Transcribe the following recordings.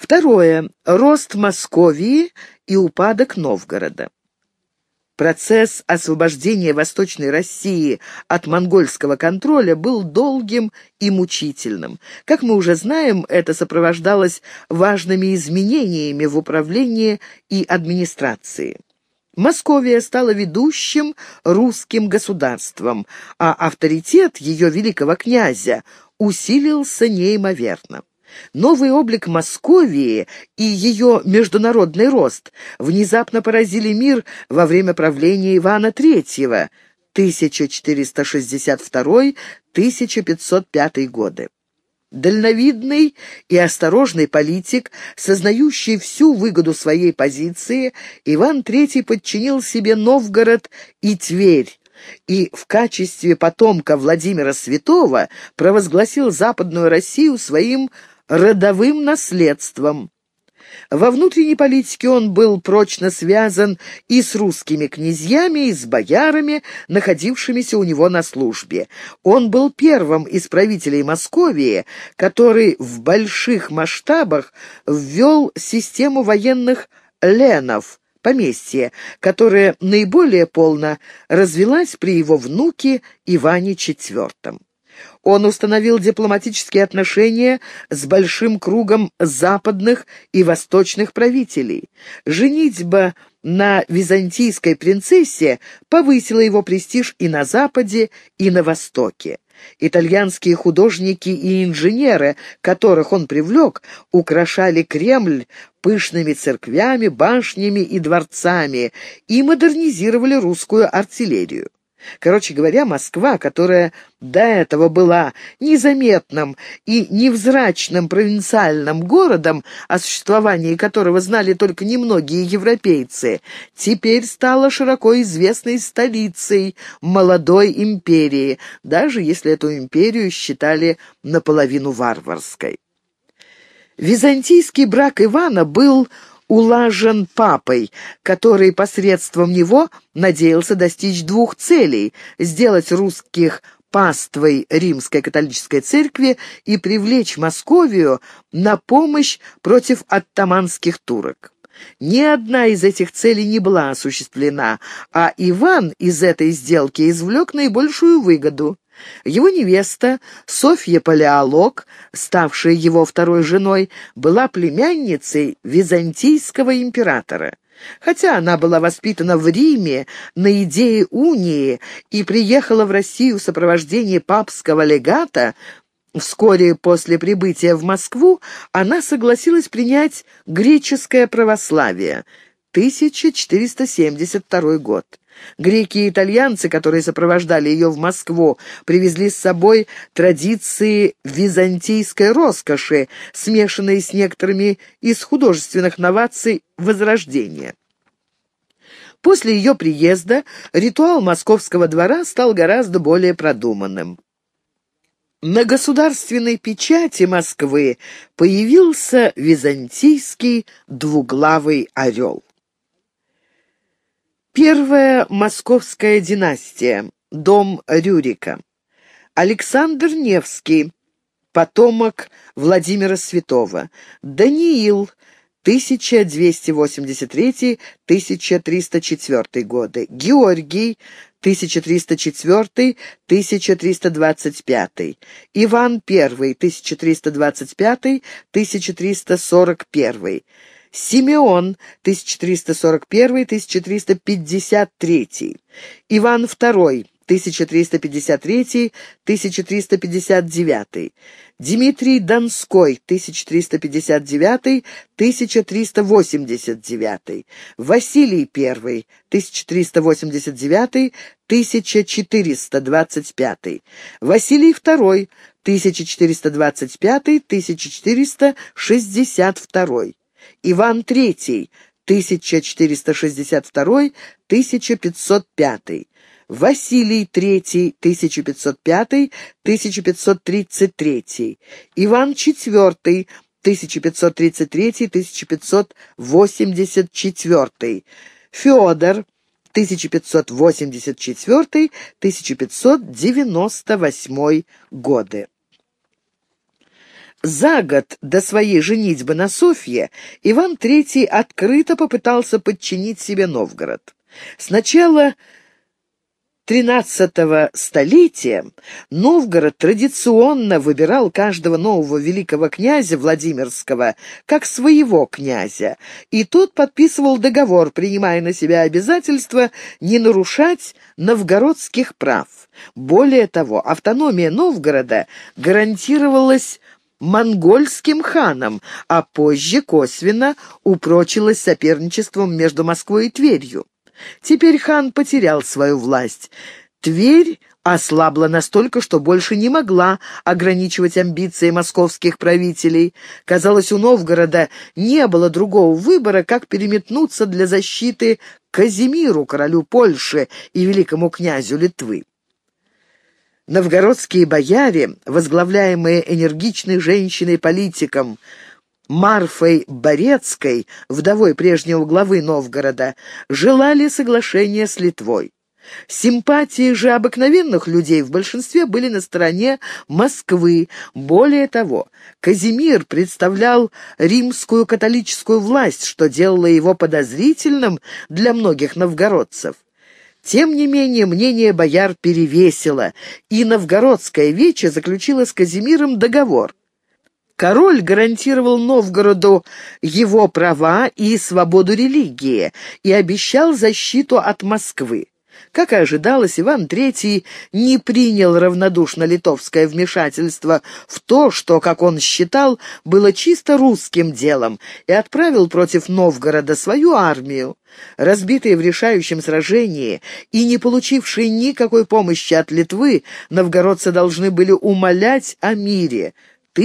Второе. Рост Московии и упадок Новгорода. Процесс освобождения Восточной России от монгольского контроля был долгим и мучительным. Как мы уже знаем, это сопровождалось важными изменениями в управлении и администрации. Московия стала ведущим русским государством, а авторитет ее великого князя усилился неимоверно. Новый облик Московии и ее международный рост внезапно поразили мир во время правления Ивана III 1462-1505 годы. Дальновидный и осторожный политик, сознающий всю выгоду своей позиции, Иван III подчинил себе Новгород и Тверь, и в качестве потомка Владимира Святого провозгласил Западную Россию своим родовым наследством. Во внутренней политике он был прочно связан и с русскими князьями, и с боярами, находившимися у него на службе. Он был первым из правителей Московии, который в больших масштабах ввел систему военных ленов, поместье, которое наиболее полно развилась при его внуке Иване IV. Он установил дипломатические отношения с большим кругом западных и восточных правителей. Женитьба на византийской принцессе повысила его престиж и на Западе, и на Востоке. Итальянские художники и инженеры, которых он привлек, украшали Кремль пышными церквями, башнями и дворцами и модернизировали русскую артиллерию. Короче говоря, Москва, которая до этого была незаметным и невзрачным провинциальным городом, о существовании которого знали только немногие европейцы, теперь стала широко известной столицей молодой империи, даже если эту империю считали наполовину варварской. Византийский брак Ивана был улажен папой, который посредством него надеялся достичь двух целей: сделать русских паствой римской католической церкви и привлечь Московию на помощь против оттоманских турок. Ни одна из этих целей не была осуществлена, а Иван из этой сделки извлек наибольшую выгоду. Его невеста Софья Палеолог, ставшая его второй женой, была племянницей византийского императора. Хотя она была воспитана в Риме на идее унии и приехала в Россию в сопровождении папского легата, вскоре после прибытия в Москву она согласилась принять греческое православие. 1472 год. Греки и итальянцы, которые сопровождали ее в Москву, привезли с собой традиции византийской роскоши, смешанные с некоторыми из художественных новаций Возрождения. После ее приезда ритуал московского двора стал гораздо более продуманным. На государственной печати Москвы появился византийский двуглавый орел. Первая московская династия. Дом Рюрика. Александр Невский. Потомок Владимира Святого. Даниил. 1283-1304 годы. Георгий. 1304-1325. Иван I. 1325-1341. Симеон, 1341-1353, Иван II, 1353-1359, Дмитрий Донской, 1359-1389, Василий I, 1389-1425, Василий II, 1425-1462, Иван III, 1462-1505, Василий III, 1505-1533, Иван IV, 1533-1584, Федор, 1584-1598 годы. За год до своей женитьбы на Софье Иван III открыто попытался подчинить себе Новгород. Сначала XIII столетия Новгород традиционно выбирал каждого нового великого князя Владимирского как своего князя, и тот подписывал договор, принимая на себя обязательство не нарушать новгородских прав. Более того, автономия Новгорода гарантировалась монгольским ханам, а позже косвенно упрочилась соперничеством между Москвой и Тверью. Теперь хан потерял свою власть. Тверь ослабла настолько, что больше не могла ограничивать амбиции московских правителей. Казалось, у Новгорода не было другого выбора, как переметнуться для защиты к Казимиру, королю Польши и великому князю Литвы. Новгородские бояре, возглавляемые энергичной женщиной-политиком Марфой Борецкой, вдовой прежнего главы Новгорода, желали соглашения с Литвой. Симпатии же обыкновенных людей в большинстве были на стороне Москвы. Более того, Казимир представлял римскую католическую власть, что делало его подозрительным для многих новгородцев. Тем не менее, мнение бояр перевесило, и новгородская вече заключила с Казимиром договор. Король гарантировал Новгороду его права и свободу религии и обещал защиту от Москвы. Как и ожидалось, Иван III не принял равнодушно литовское вмешательство в то, что, как он считал, было чисто русским делом, и отправил против Новгорода свою армию. Разбитые в решающем сражении и не получившие никакой помощи от Литвы, новгородцы должны были умолять о мире.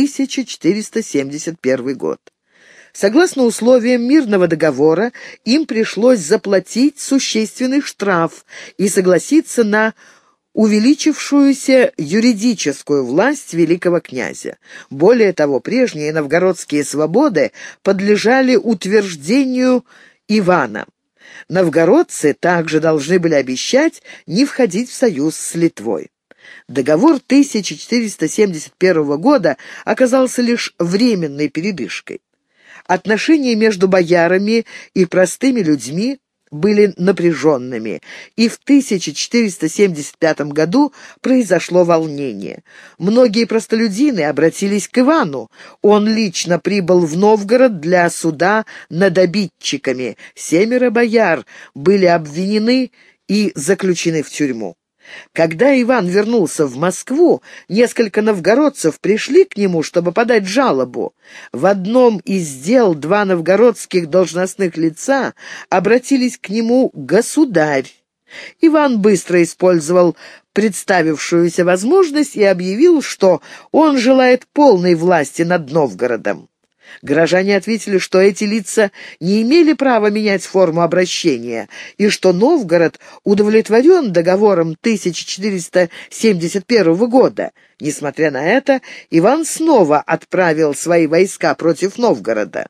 1471 год. Согласно условиям мирного договора, им пришлось заплатить существенный штраф и согласиться на увеличившуюся юридическую власть великого князя. Более того, прежние новгородские свободы подлежали утверждению Ивана. Новгородцы также должны были обещать не входить в союз с Литвой. Договор 1471 года оказался лишь временной передышкой. Отношения между боярами и простыми людьми были напряженными, и в 1475 году произошло волнение. Многие простолюдины обратились к Ивану. Он лично прибыл в Новгород для суда над обидчиками. 7 бояр были обвинены и заключены в тюрьму. Когда Иван вернулся в Москву, несколько новгородцев пришли к нему, чтобы подать жалобу. В одном из дел 2 новгородских должностных лица обратились к нему «государь». Иван быстро использовал представившуюся возможность и объявил, что он желает полной власти над Новгородом. Горожане ответили, что эти лица не имели права менять форму обращения, и что Новгород удовлетворен договором 1471 года. Несмотря на это, Иван снова отправил свои войска против Новгорода.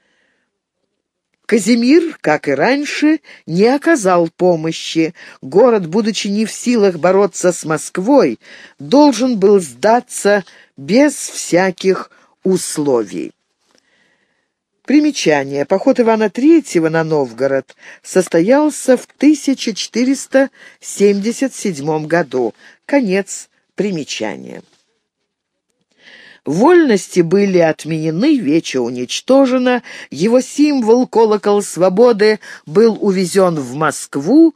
Казимир, как и раньше, не оказал помощи. Город, будучи не в силах бороться с Москвой, должен был сдаться без всяких условий. Примечание. Поход Ивана III на Новгород состоялся в 1477 году. Конец примечания. Вольности были отменены, вече уничтожено, его символ, колокол свободы, был увезен в Москву,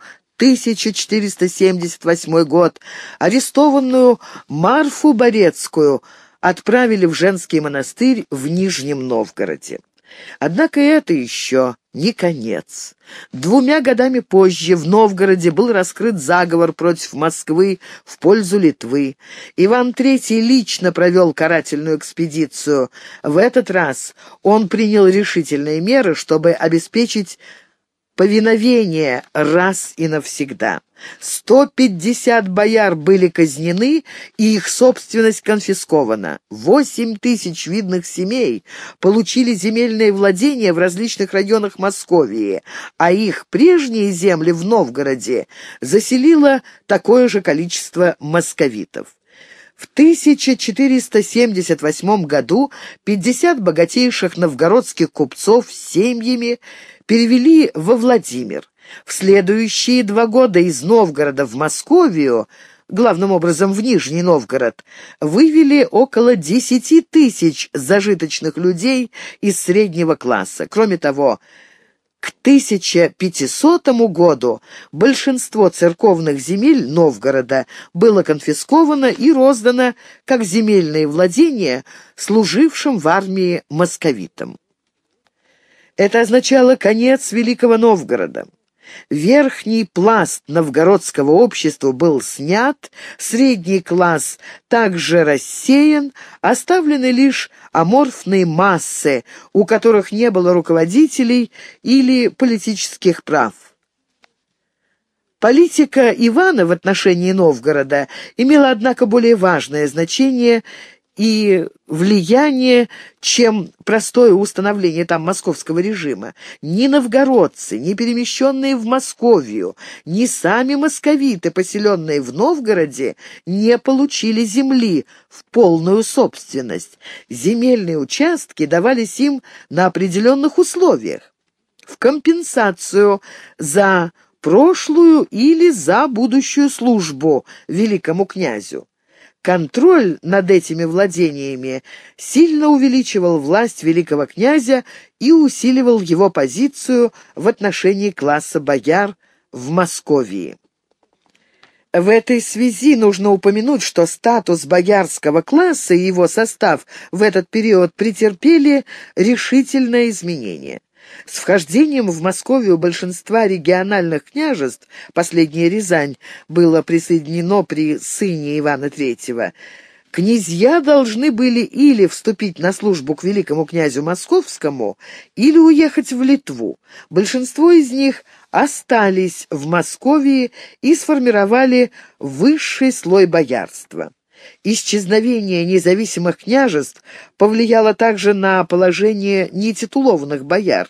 1478 год. Арестованную Марфу Борецкую отправили в женский монастырь в Нижнем Новгороде. Однако это еще не конец. 2 годами позже в Новгороде был раскрыт заговор против Москвы в пользу Литвы. Иван III лично провел карательную экспедицию. В этот раз он принял решительные меры, чтобы обеспечить повиновение раз и навсегда. 150 бояр были казнены, и их собственность конфискована. 8000 видных семей получили земельные владения в различных районах Московии, а их прежние земли в Новгороде заселило такое же количество московитов. В 1478 году 50 богатейших новгородских купцов с семьями перевели во Владимир. В следующие 2 года из Новгорода в Московию, главным образом в Нижний Новгород, вывели около 10 тысяч зажиточных людей из среднего класса. Кроме того, к 1500 году большинство церковных земель Новгорода было конфисковано и роздано как земельные владения служившим в армии московитам. Это означало конец Великого Новгорода. Верхний пласт новгородского общества был снят, средний класс также рассеян, оставлены лишь аморфные массы, у которых не было руководителей или политических прав. Политика Ивана в отношении Новгорода имела, однако, более важное значение и влияние, чем простое установление там московского режима. Ни новгородцы, ни перемещенные в Московию, ни сами московиты, поселенные в Новгороде, не получили земли в полную собственность. Земельные участки давались им на определенных условиях, в компенсацию за прошлую или за будущую службу великому князю. Контроль над этими владениями сильно увеличивал власть великого князя и усиливал его позицию в отношении класса бояр в Московии. В этой связи нужно упомянуть, что статус боярского класса и его состав в этот период претерпели решительное изменение. С вхождением в Московию большинства региональных княжеств, последняя Рязань, было присоединено при сыне Ивана III, князья должны были или вступить на службу к великому князю Московскому, или уехать в Литву. Большинство из них остались в Московии и сформировали высший слой боярства. Исчезновение независимых княжеств повлияло также на положение нетитулованных бояр.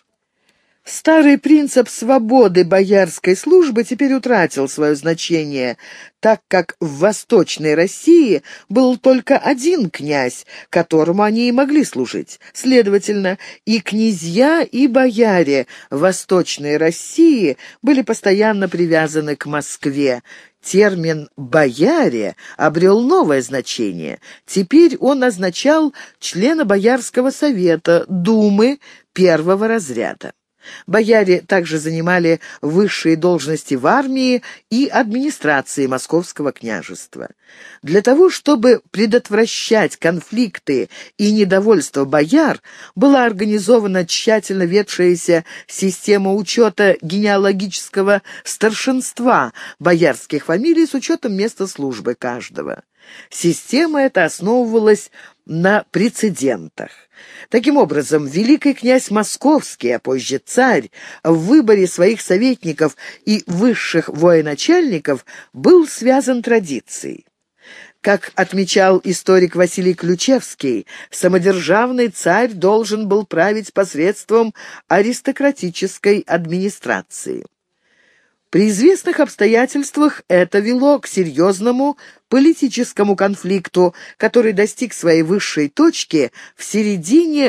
Старый принцип свободы боярской службы теперь утратил свое значение, так как в Восточной России был только один князь, которому они и могли служить. Следовательно, и князья, и бояре Восточной России были постоянно привязаны к Москве. Термин «бояре» обрел новое значение. Теперь он означал члена Боярского совета, думы первого разряда. Бояре также занимали высшие должности в армии и администрации Московского княжества. Для того, чтобы предотвращать конфликты и недовольство бояр, была организована тщательно ведшаяся система учета генеалогического старшинства боярских фамилий с учетом места службы каждого. Система эта основывалась на прецедентах. Таким образом, великий князь Московский, а позже царь, в выборе своих советников и высших военачальников был связан традицией. Как отмечал историк Василий Ключевский, самодержавный царь должен был править посредством аристократической администрации. При известных обстоятельствах это вело к серьезному политическому конфликту, который достиг своей высшей точки в середине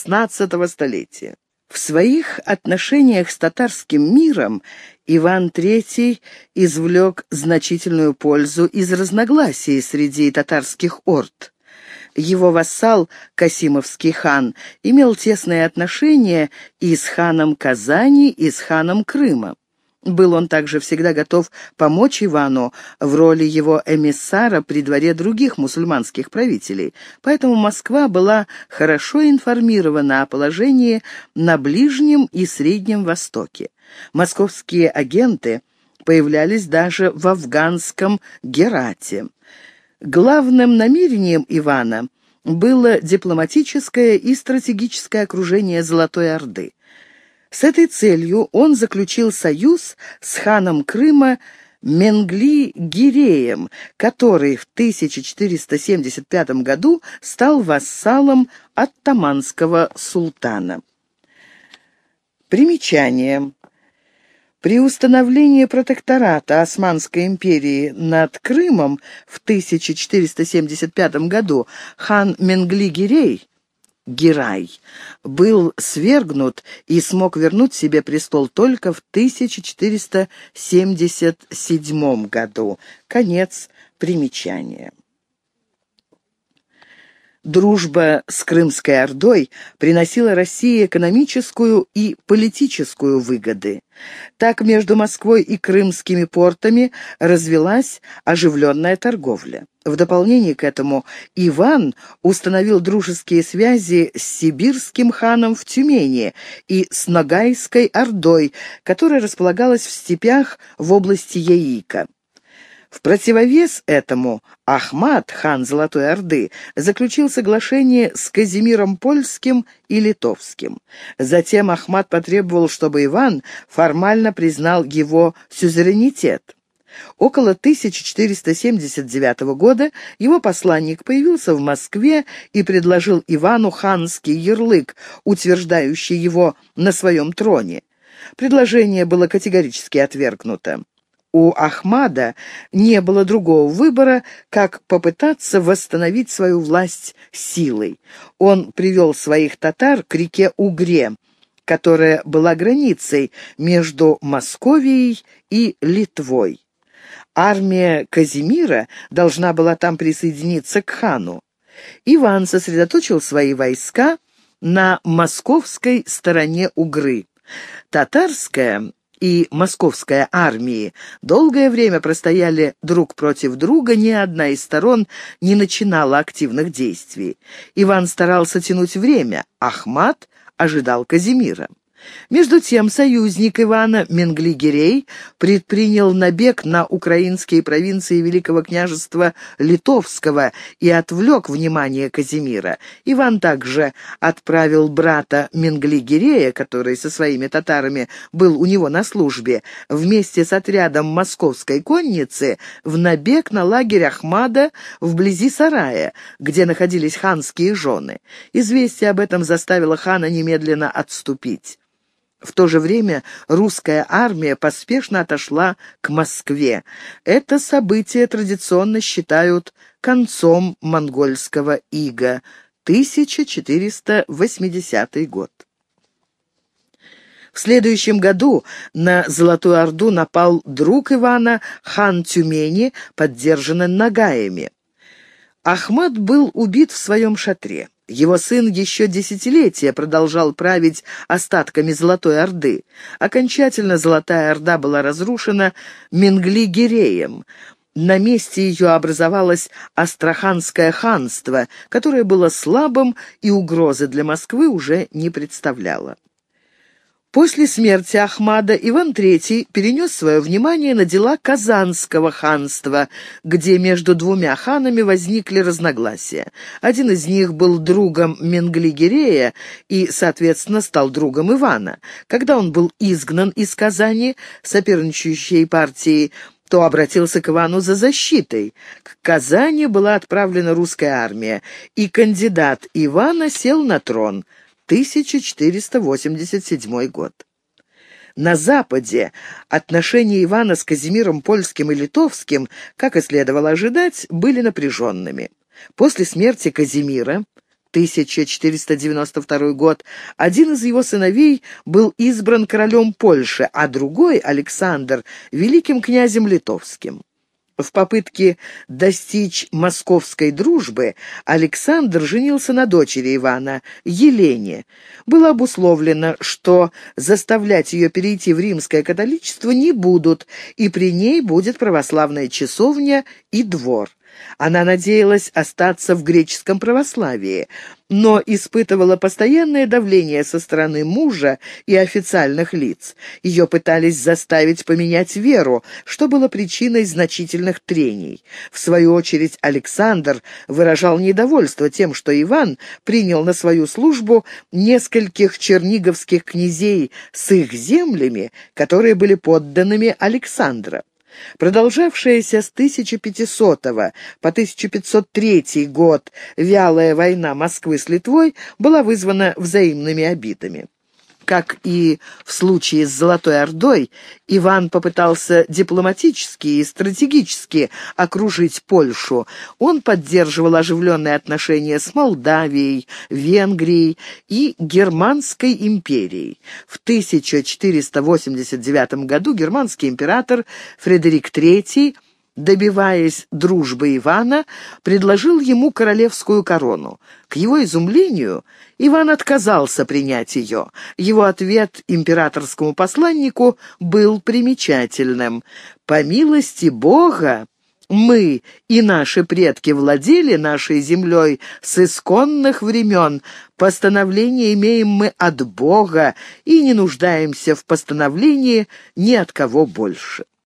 XVI столетия. В своих отношениях с татарским миром Иван III извлек значительную пользу из разногласий среди татарских орд. Его вассал, Касимовский хан, имел тесные отношения и с ханом Казани, и с ханом Крыма. Был он также всегда готов помочь Ивану в роли его эмиссара при дворе других мусульманских правителей, поэтому Москва была хорошо информирована о положении на Ближнем и Среднем Востоке. Московские агенты появлялись даже в афганском Герате. Главным намерением Ивана было дипломатическое и стратегическое окружение Золотой Орды. С этой целью он заключил союз с ханом Крыма Менгли-Гиреем, который в 1475 году стал вассалом оттоманского султана. Примечание. При установлении протектората Османской империи над Крымом в 1475 году хан Менгли-Гирей Гирай был свергнут и смог вернуть себе престол только в 1477 году. Конец примечания. Дружба с Крымской Ордой приносила России экономическую и политическую выгоды. Так между Москвой и крымскими портами развилась оживленная торговля. В дополнение к этому Иван установил дружеские связи с сибирским ханом в Тюмени и с Ногайской Ордой, которая располагалась в степях в области Яика. В противовес этому Ахмат, хан Золотой Орды, заключил соглашение с Казимиром Польским и Литовским. Затем Ахмат потребовал, чтобы Иван формально признал его сюзеренитет. Около 1479 года его посланник появился в Москве и предложил Ивану ханский ярлык, утверждающий его на своем троне. Предложение было категорически отвергнуто. У Ахмада не было другого выбора, как попытаться восстановить свою власть силой. Он привел своих татар к реке Угре, которая была границей между Московией и Литвой. Армия Казимира должна была там присоединиться к хану. Иван сосредоточил свои войска на московской стороне Угры. Татарская и московская армии долгое время простояли друг против друга, ни одна из сторон не начинала активных действий. Иван старался тянуть время, Ахмат ожидал Казимира. Между тем союзник Ивана Менгли-Гирей предпринял набег на украинские провинции Великого княжества Литовского и отвлек внимание Казимира. Иван также отправил брата Менгли-Гирея, который со своими татарами был у него на службе, вместе с отрядом московской конницы в набег на лагерь Ахмада вблизи сарая, где находились ханские жены. Известие об этом заставило хана немедленно отступить. В то же время русская армия поспешно отошла к Москве. Это событие традиционно считают концом монгольского ига, 1480 год. В следующем году на Золотую Орду напал друг Ивана, хан Тюмени, поддержанный нагаями. Ахмат был убит в своем шатре. Его сын еще десятилетия продолжал править остатками Золотой Орды. Окончательно Золотая Орда была разрушена Менгли-Гиреем. На месте ее образовалось Астраханское ханство, которое было слабым и угрозы для Москвы уже не представляло. После смерти Ахмада Иван III перенес свое внимание на дела Казанского ханства, где между двумя ханами возникли разногласия. Один из них был другом Менгли-Гирея и, соответственно, стал другом Ивана. Когда он был изгнан из Казани, соперничающей партии, то обратился к Ивану за защитой. К Казани была отправлена русская армия, и кандидат Ивана сел на трон. 1487 год. На Западе отношения Ивана с Казимиром Польским и Литовским, как и следовало ожидать, были напряженными. После смерти Казимира, 1492 год, один из его сыновей был избран королем Польши, а другой, Александр, великим князем литовским. В попытке достичь московской дружбы Александр женился на дочери Ивана, Елене. Было обусловлено, что заставлять ее перейти в римское католичество не будут, и при ней будет православная часовня и двор. Она надеялась остаться в греческом православии, но испытывала постоянное давление со стороны мужа и официальных лиц. Ее пытались заставить поменять веру, что было причиной значительных трений. В свою очередь Александр выражал недовольство тем, что Иван принял на свою службу нескольких черниговских князей с их землями, которые были подданными Александра. Продолжавшаяся с 1500 по 1503 год вялая война Москвы с Литвой была вызвана взаимными обидами. Как и в случае с Золотой Ордой, Иван попытался дипломатически и стратегически окружить Польшу. Он поддерживал оживленные отношения с Молдавией, Венгрией и Германской империей. В 1489 году германский император Фредерик III, добиваясь дружбы Ивана, предложил ему королевскую корону. К его изумлению, Иван отказался принять ее. Его ответ императорскому посланнику был примечательным. «По милости Бога, мы и наши предки владели нашей землей с исконных времен. Постановление имеем мы от Бога и не нуждаемся в постановлении ни от кого больше».